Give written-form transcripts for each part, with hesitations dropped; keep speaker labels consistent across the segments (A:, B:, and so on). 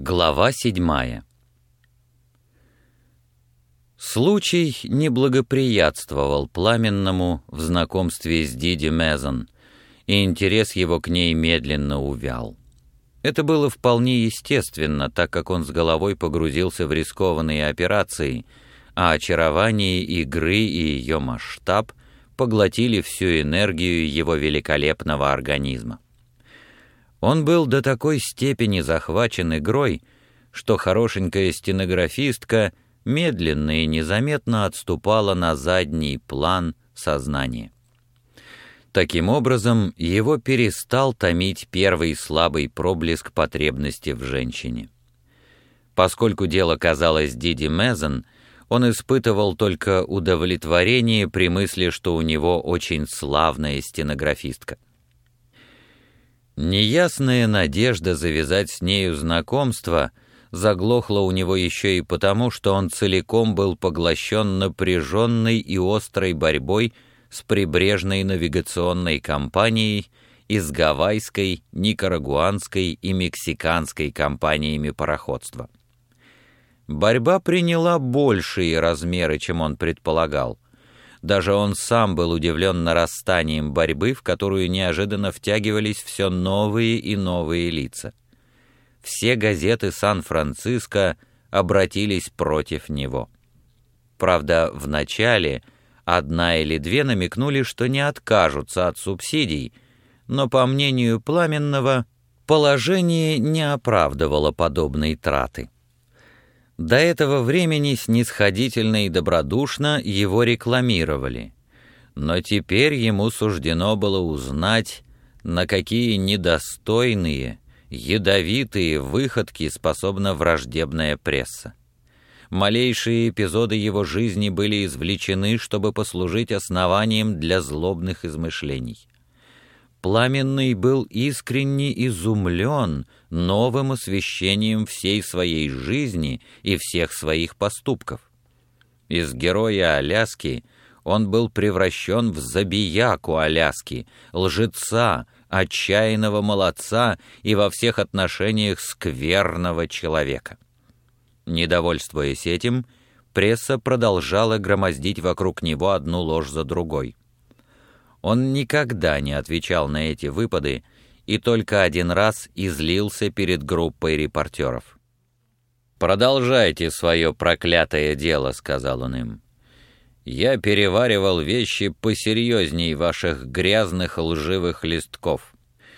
A: Глава 7. Случай не благоприятствовал Пламенному в знакомстве с Диди Мезон, и интерес его к ней медленно увял. Это было вполне естественно, так как он с головой погрузился в рискованные операции, а очарование игры и ее масштаб поглотили всю энергию его великолепного организма. Он был до такой степени захвачен игрой, что хорошенькая стенографистка медленно и незаметно отступала на задний план сознания. Таким образом, его перестал томить первый слабый проблеск потребности в женщине. Поскольку дело казалось Диди Мезон, он испытывал только удовлетворение при мысли, что у него очень славная стенографистка. Неясная надежда завязать с нею знакомство заглохла у него еще и потому, что он целиком был поглощен напряженной и острой борьбой с прибрежной навигационной компанией и с гавайской, никарагуанской и мексиканской компаниями пароходства. Борьба приняла большие размеры, чем он предполагал. Даже он сам был удивлен нарастанием борьбы, в которую неожиданно втягивались все новые и новые лица. Все газеты Сан-Франциско обратились против него. Правда, вначале одна или две намекнули, что не откажутся от субсидий, но, по мнению Пламенного, положение не оправдывало подобной траты. До этого времени снисходительно и добродушно его рекламировали, но теперь ему суждено было узнать, на какие недостойные, ядовитые выходки способна враждебная пресса. Малейшие эпизоды его жизни были извлечены, чтобы послужить основанием для злобных измышлений. Пламенный был искренне изумлен новым освещением всей своей жизни и всех своих поступков. Из героя Аляски он был превращен в забияку Аляски, лжеца, отчаянного молодца и во всех отношениях скверного человека. Недовольствуясь этим, пресса продолжала громоздить вокруг него одну ложь за другой. Он никогда не отвечал на эти выпады и только один раз излился перед группой репортеров. «Продолжайте свое проклятое дело», — сказал он им. «Я переваривал вещи посерьезней ваших грязных лживых листков.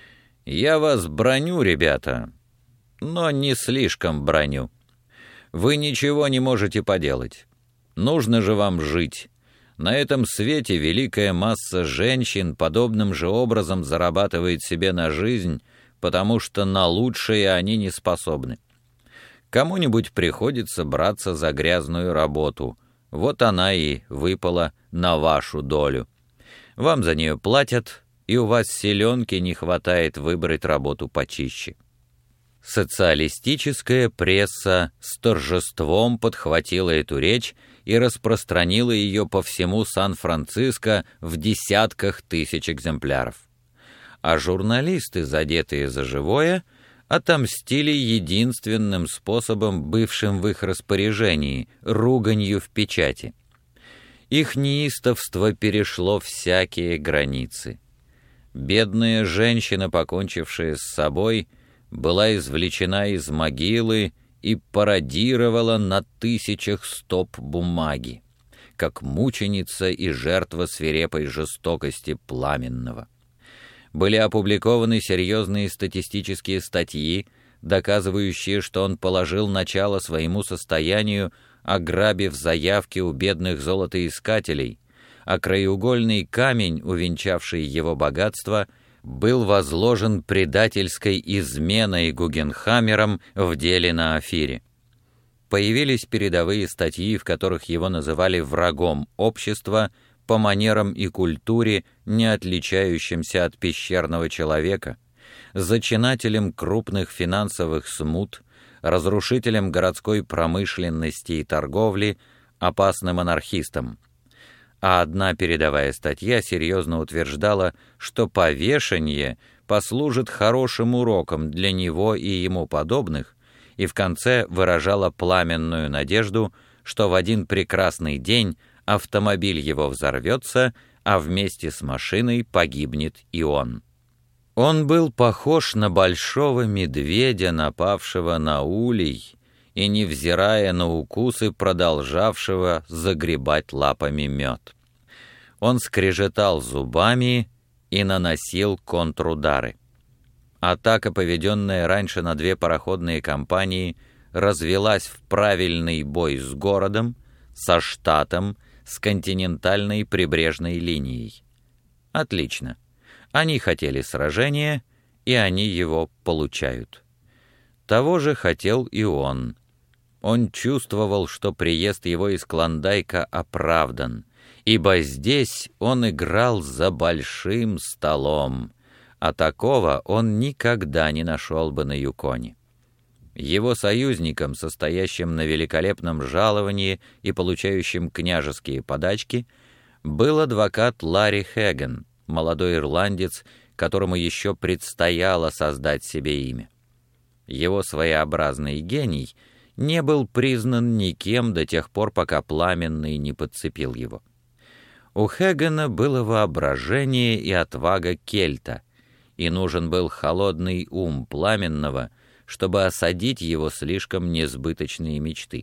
A: Я вас браню, ребята, но не слишком браню. Вы ничего не можете поделать. Нужно же вам жить. На этом свете великая масса женщин подобным же образом зарабатывает себе на жизнь, потому что на лучшее они не способны. Кому-нибудь приходится браться за грязную работу. Вот она и выпала на вашу долю. Вам за нее платят, и у вас селенки не хватает выбрать работу почище». Социалистическая пресса с торжеством подхватила эту речь и распространила ее по всему Сан-Франциско в десятках тысяч экземпляров. А журналисты, задетые за живое, отомстили единственным способом, бывшим в их распоряжении — руганью в печати. Их неистовство перешло всякие границы. Бедная женщина, покончившая с собой, была извлечена из могилы и пародировала на тысячах стоп бумаги, как мученица и жертва свирепой жестокости Пламенного. Были опубликованы серьезные статистические статьи, доказывающие, что он положил начало своему состоянию, ограбив заявки у бедных золотоискателей, а краеугольный камень, увенчавший его богатство, был возложен предательской изменой Гугенхаммером в деле на Офире. Появились передовые статьи, в которых его называли врагом общества по манерам и культуре, не отличающимся от пещерного человека, зачинателем крупных финансовых смут, разрушителем городской промышленности и торговли, опасным анархистом. А одна передовая статья серьезно утверждала, что повешение послужит хорошим уроком для него и ему подобных, и в конце выражала пламенную надежду, что в один прекрасный день автомобиль его взорвется, а вместе с машиной погибнет и он. Он был похож на большого медведя, напавшего на улей, и, невзирая на укусы, продолжавшего загребать лапами мед. Он скрежетал зубами и наносил контрудары. Атака, поведенная раньше на 2 пароходные компании, развелась в правильный бой с городом, со штатом, с континентальной прибрежной линией. Отлично. Они хотели сражения, и они его получают. Того же хотел и он. Он чувствовал, что приезд его из Клондайка оправдан, ибо здесь он играл за большим столом, а такого он никогда не нашел бы на Юконе. Его союзником, состоящим на великолепном жаловании и получающим княжеские подачки, был адвокат Ларри Хэгген, молодой ирландец, которому еще предстояло создать себе имя. Его своеобразный гений не был признан никем до тех пор, пока Пламенный не подцепил его. У Хэггена было воображение и отвага кельта, и нужен был холодный ум Пламенного, чтобы осадить его слишком несбыточные мечты.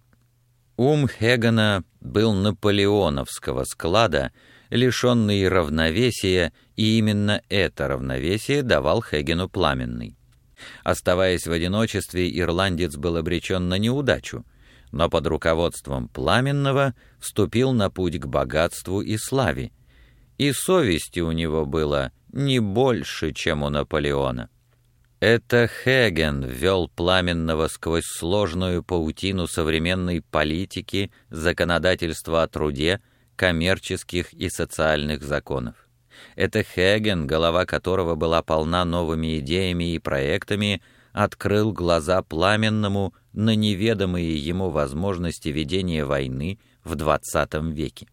A: Ум Хэггена был наполеоновского склада, лишенный равновесия, и именно это равновесие давал Хэггену Пламенный. Оставаясь в одиночестве, ирландец был обречен на неудачу, но под руководством Пламенного вступил на путь к богатству и славе, и совести у него было не больше, чем у Наполеона. Это Хэгген ввел Пламенного сквозь сложную паутину современной политики, законодательства о труде, коммерческих и социальных законов. Это Хэгген, голова которого была полна новыми идеями и проектами, открыл глаза Пламенному на неведомые ему возможности ведения войны в XX веке.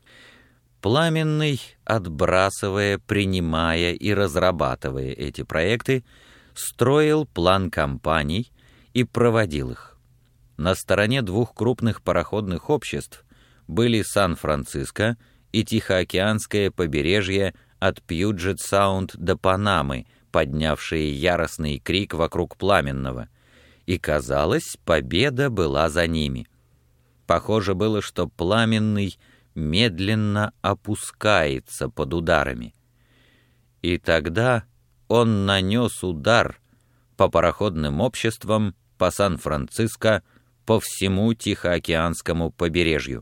A: Пламенный, отбрасывая, принимая и разрабатывая эти проекты, строил план кампаний и проводил их. На стороне 2 крупных пароходных обществ были Сан-Франциско и Тихоокеанское побережье от Пьюджет-Саунд до Панамы, поднявшие яростный крик вокруг Пламенного, и, казалось, победа была за ними. Похоже было, что Пламенный медленно опускается под ударами. И тогда он нанес удар по пароходным обществам, по Сан-Франциско, по всему Тихоокеанскому побережью.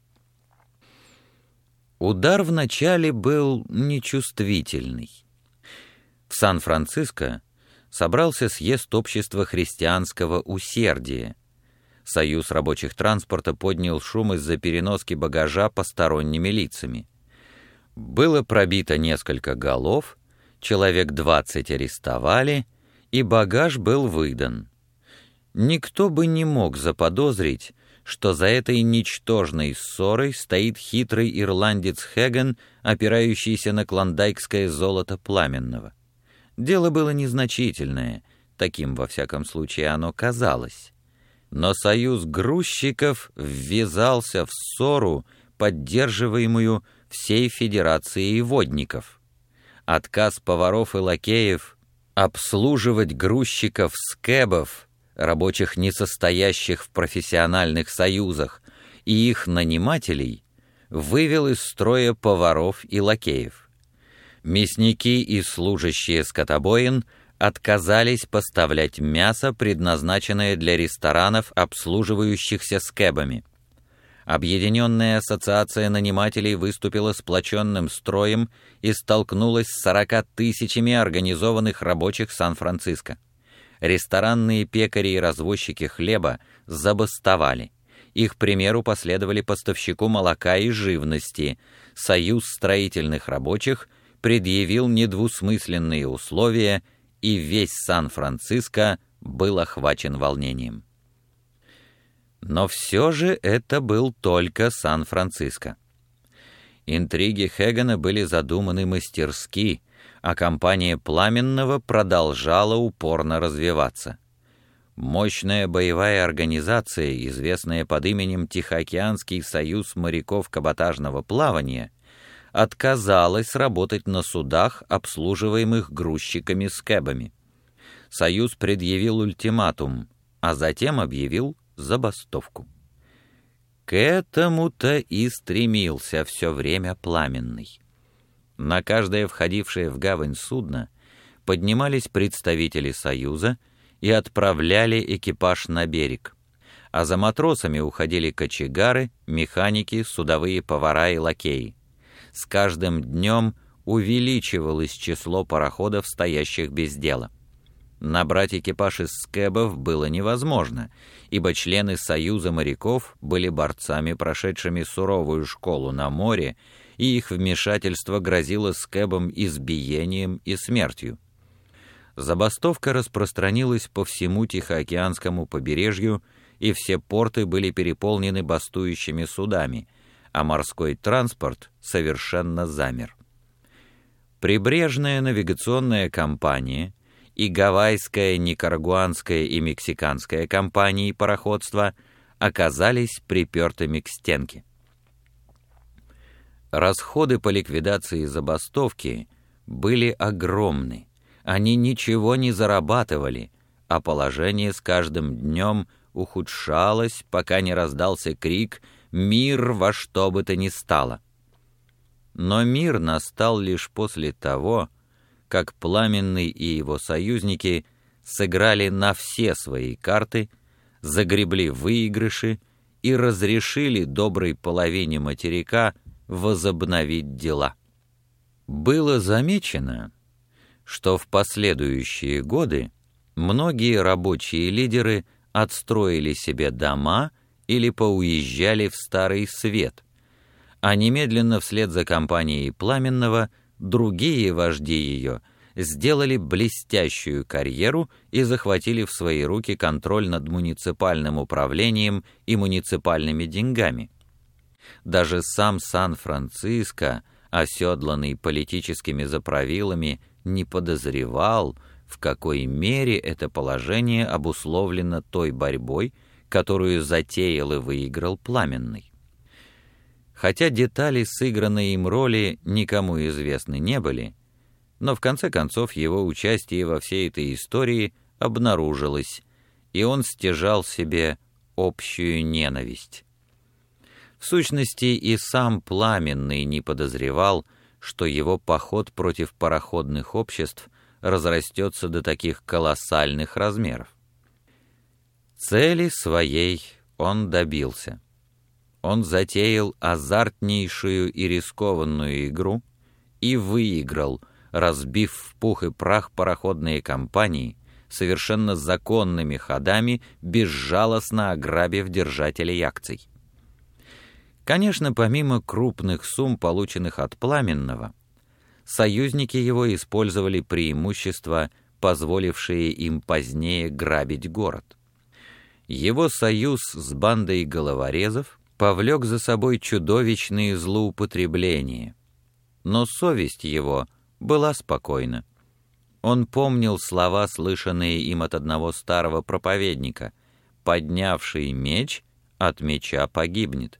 A: Удар вначале был нечувствительный. В Сан-Франциско собрался съезд общества христианского усердия. Союз рабочих транспорта поднял шум из-за переноски багажа посторонними лицами. Было пробито несколько голов, человек 20 арестовали, и багаж был выдан. Никто бы не мог заподозрить, что за этой ничтожной ссорой стоит хитрый ирландец Хэгген, опирающийся на клондайкское золото Пламенного. Дело было незначительное, таким во всяком случае оно казалось. Но союз грузчиков ввязался в ссору, поддерживаемую всей Федерацией водников. Отказ поваров и лакеев обслуживать грузчиков-скэбов, рабочих, не состоящих в профессиональных союзах, и их нанимателей, вывел из строя поваров и лакеев. Мясники и служащие скотобоин отказались поставлять мясо, предназначенное для ресторанов, обслуживающихся скэбами. Объединенная ассоциация нанимателей выступила сплоченным строем и столкнулась с 40 тысячами организованных рабочих Сан-Франциско. Ресторанные пекари и развозчики хлеба забастовали. Их примеру последовали поставщику молока и живности. Союз строительных рабочих предъявил недвусмысленные условия, и весь Сан-Франциско был охвачен волнением. Но все же это был только Сан-Франциско. Интриги Хэггена были задуманы мастерски, а компания Пламенного продолжала упорно развиваться. Мощная боевая организация, известная под именем Тихоокеанский союз моряков каботажного плавания, отказалась работать на судах, обслуживаемых грузчиками-скэбами. Союз предъявил ультиматум, а затем объявил забастовку. К этому-то и стремился все время Пламенный. На каждое входившее в гавань судно поднимались представители Союза и отправляли экипаж на берег, а за матросами уходили кочегары, механики, судовые повара и лакеи. С каждым днем увеличивалось число пароходов, стоящих без дела. Набрать экипаж из скэбов было невозможно, ибо члены Союза моряков были борцами, прошедшими суровую школу на море, и их вмешательство грозило скэбам избиением и смертью. Забастовка распространилась по всему Тихоокеанскому побережью, и все порты были переполнены бастующими судами, а морской транспорт совершенно замер. Прибрежная навигационная компания и Гавайская, Никарагуанская и Мексиканская компании пароходства оказались припертыми к стенке. Расходы по ликвидации забастовки были огромны, они ничего не зарабатывали, а положение с каждым днем ухудшалось, пока не раздался крик «Мир во что бы то ни стало!». Но мир настал лишь после того, как Пламенный и его союзники сыграли на все свои карты, загребли выигрыши и разрешили доброй половине материка возобновить дела. Было замечено, что в последующие годы многие рабочие лидеры отстроили себе дома или поуезжали в Старый Свет, а немедленно вслед за компанией Пламенного другие вожди ее сделали блестящую карьеру и захватили в свои руки контроль над муниципальным управлением и муниципальными деньгами. Даже сам Сан-Франциско, оседланный политическими заправилами, не подозревал, в какой мере это положение обусловлено той борьбой, которую затеял и выиграл Пламенный. Хотя детали сыгранной им роли никому известны не были, но в конце концов его участие во всей этой истории обнаружилось, и он стяжал себе общую ненависть. В сущности, и сам Пламенный не подозревал, что его поход против пароходных обществ разрастется до таких колоссальных размеров. Цели своей он добился. Он затеял азартнейшую и рискованную игру и выиграл, разбив в пух и прах пароходные компании, совершенно законными ходами, безжалостно ограбив держателей акций. Конечно, помимо крупных сумм, полученных от Пламенного, союзники его использовали преимущества, позволившие им позднее грабить город. Его союз с бандой головорезов повлек за собой чудовищные злоупотребления, но совесть его была спокойна. Он помнил слова, слышанные им от одного старого проповедника: «Поднявший меч от меча погибнет».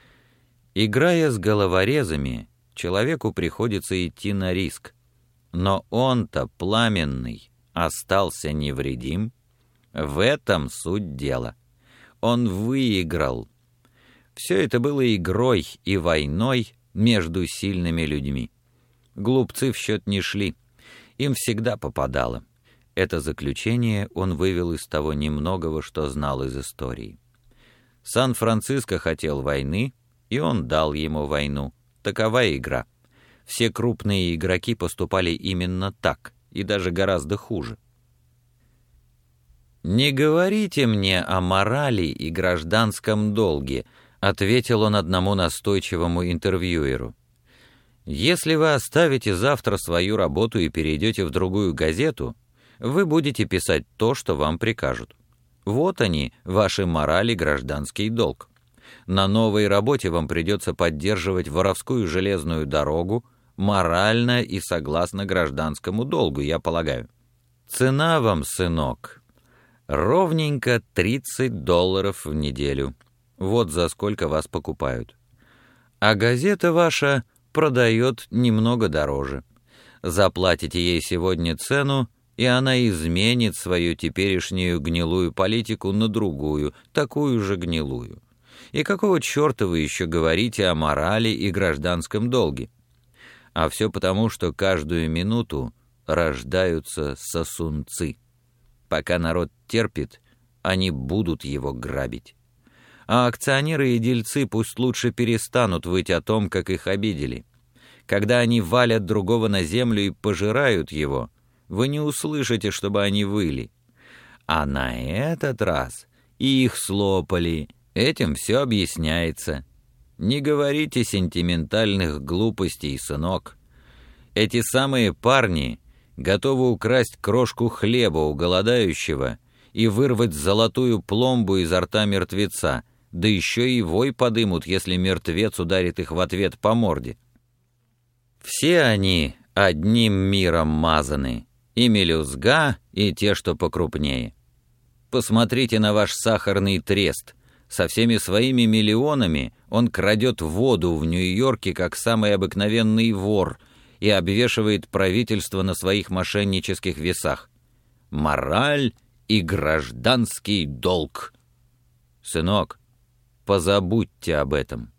A: Играя с головорезами, человеку приходится идти на риск, но он-то, Пламенный, остался невредим. В этом суть дела. Он выиграл. Все это было игрой и войной между сильными людьми. Глупцы в счет не шли, им всегда попадало. Это заключение он вывел из того немногого, что знал из истории. Сан-Франциско хотел войны, и он дал ему войну. Такова игра. Все крупные игроки поступали именно так, и даже гораздо хуже. «Не говорите мне о морали и гражданском долге», — ответил он одному настойчивому интервьюеру. «Если вы оставите завтра свою работу и перейдете в другую газету, вы будете писать то, что вам прикажут. Вот они, ваши мораль и гражданский долг. На новой работе вам придется поддерживать воровскую железную дорогу, морально и согласно гражданскому долгу, я полагаю. Цена вам, сынок. Ровненько $30 в неделю. Вот за сколько вас покупают. А газета ваша продает немного дороже. Заплатите ей сегодня цену, и она изменит свою теперешнюю гнилую политику на другую, такую же гнилую. И какого черта вы еще говорите о морали и гражданском долге? А все потому, что каждую минуту рождаются сосунцы. Пока народ терпит, они будут его грабить. А акционеры и дельцы пусть лучше перестанут выть о том, как их обидели. Когда они валят другого на землю и пожирают его, вы не услышите, чтобы они выли. А на этот раз их слопали. Этим все объясняется. Не говорите сентиментальных глупостей, сынок. Эти самые парни готовы украсть крошку хлеба у голодающего и вырвать золотую пломбу изо рта мертвеца, да еще и вой подымут, если мертвец ударит их в ответ по морде. Все они одним миром мазаны, и мелюзга, и те, что покрупнее. Посмотрите на ваш сахарный трест. Со всеми своими миллионами он крадет воду в Нью-Йорке, как самый обыкновенный вор, и обвешивает правительство на своих мошеннических весах. Мораль и гражданский долг. Сынок, позабудьте об этом.